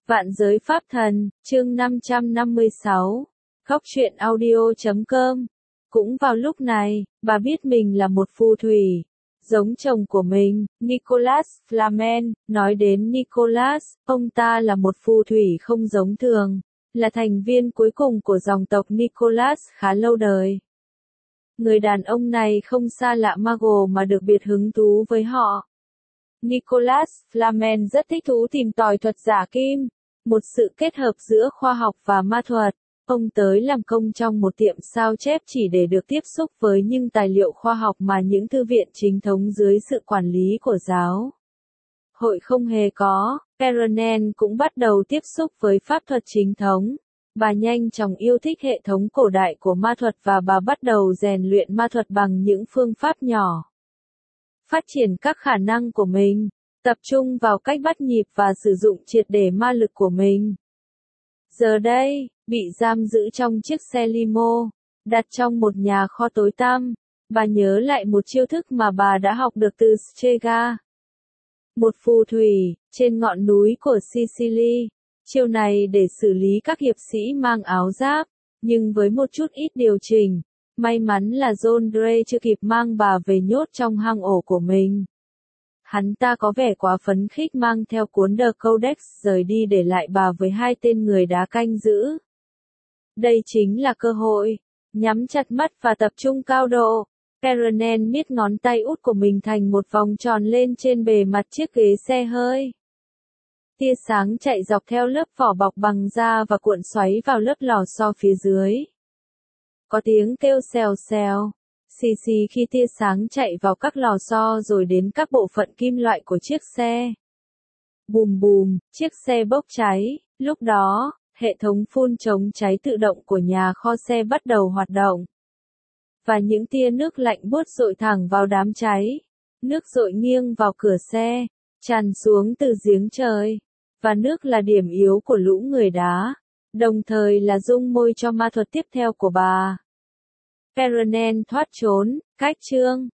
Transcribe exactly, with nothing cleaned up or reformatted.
Vạn giới pháp thần, chương năm trăm năm mươi sáu. Góc truyện audio chấm com. Cũng vào lúc này, bà biết mình là một phù thủy, giống chồng của mình, Nicholas Flamel. Nói đến Nicholas, ông ta là một phù thủy không giống thường, là thành viên cuối cùng của dòng tộc Nicholas khá lâu đời. Người đàn ông này không xa lạ Mago mà được biệt hứng thú với họ. Nicholas Flamel rất thích thú tìm tòi thuật giả kim, một sự kết hợp giữa khoa học và ma thuật. Ông tới làm công trong một tiệm sao chép chỉ để được tiếp xúc với những tài liệu khoa học mà những thư viện chính thống dưới sự quản lý của giáo hội không hề có. Caroline cũng bắt đầu tiếp xúc với pháp thuật chính thống. Bà nhanh chóng yêu thích hệ thống cổ đại của ma thuật và bà bắt đầu rèn luyện ma thuật bằng những phương pháp nhỏ. Phát triển các khả năng của mình, tập trung vào cách bắt nhịp và sử dụng triệt để ma lực của mình. Giờ đây, bị giam giữ trong chiếc xe limo, đặt trong một nhà kho tối tăm, bà nhớ lại một chiêu thức mà bà đã học được từ Strega, một phù thủy, trên ngọn núi của Sicily. Chiêu này để xử lý các hiệp sĩ mang áo giáp, nhưng với một chút ít điều chỉnh. May mắn là John Gray chưa kịp mang bà về nhốt trong hang ổ của mình. Hắn ta có vẻ quá phấn khích mang theo cuốn The Codex rời đi để lại bà với hai tên người đá canh giữ. Đây chính là cơ hội. Nhắm chặt mắt và tập trung cao độ, Caroline miết ngón tay út của mình thành một vòng tròn lên trên bề mặt chiếc ghế xe hơi. Tia sáng chạy dọc theo lớp vỏ bọc bằng da và cuộn xoáy vào lớp lò xo phía dưới. Có tiếng kêu xèo xèo, xì xì khi tia sáng chạy vào các lò xo rồi đến các bộ phận kim loại của chiếc xe. Bùm bùm, chiếc xe bốc cháy. Lúc đó, hệ thống phun chống cháy tự động của nhà kho xe bắt đầu hoạt động. Và những tia nước lạnh buốt dội thẳng vào đám cháy. Nước dội nghiêng vào cửa xe, tràn xuống từ giếng trời. Và nước là điểm yếu của lũ người đá, đồng thời là dung môi cho ma thuật tiếp theo của bà. Caroline thoát trốn, cách chương.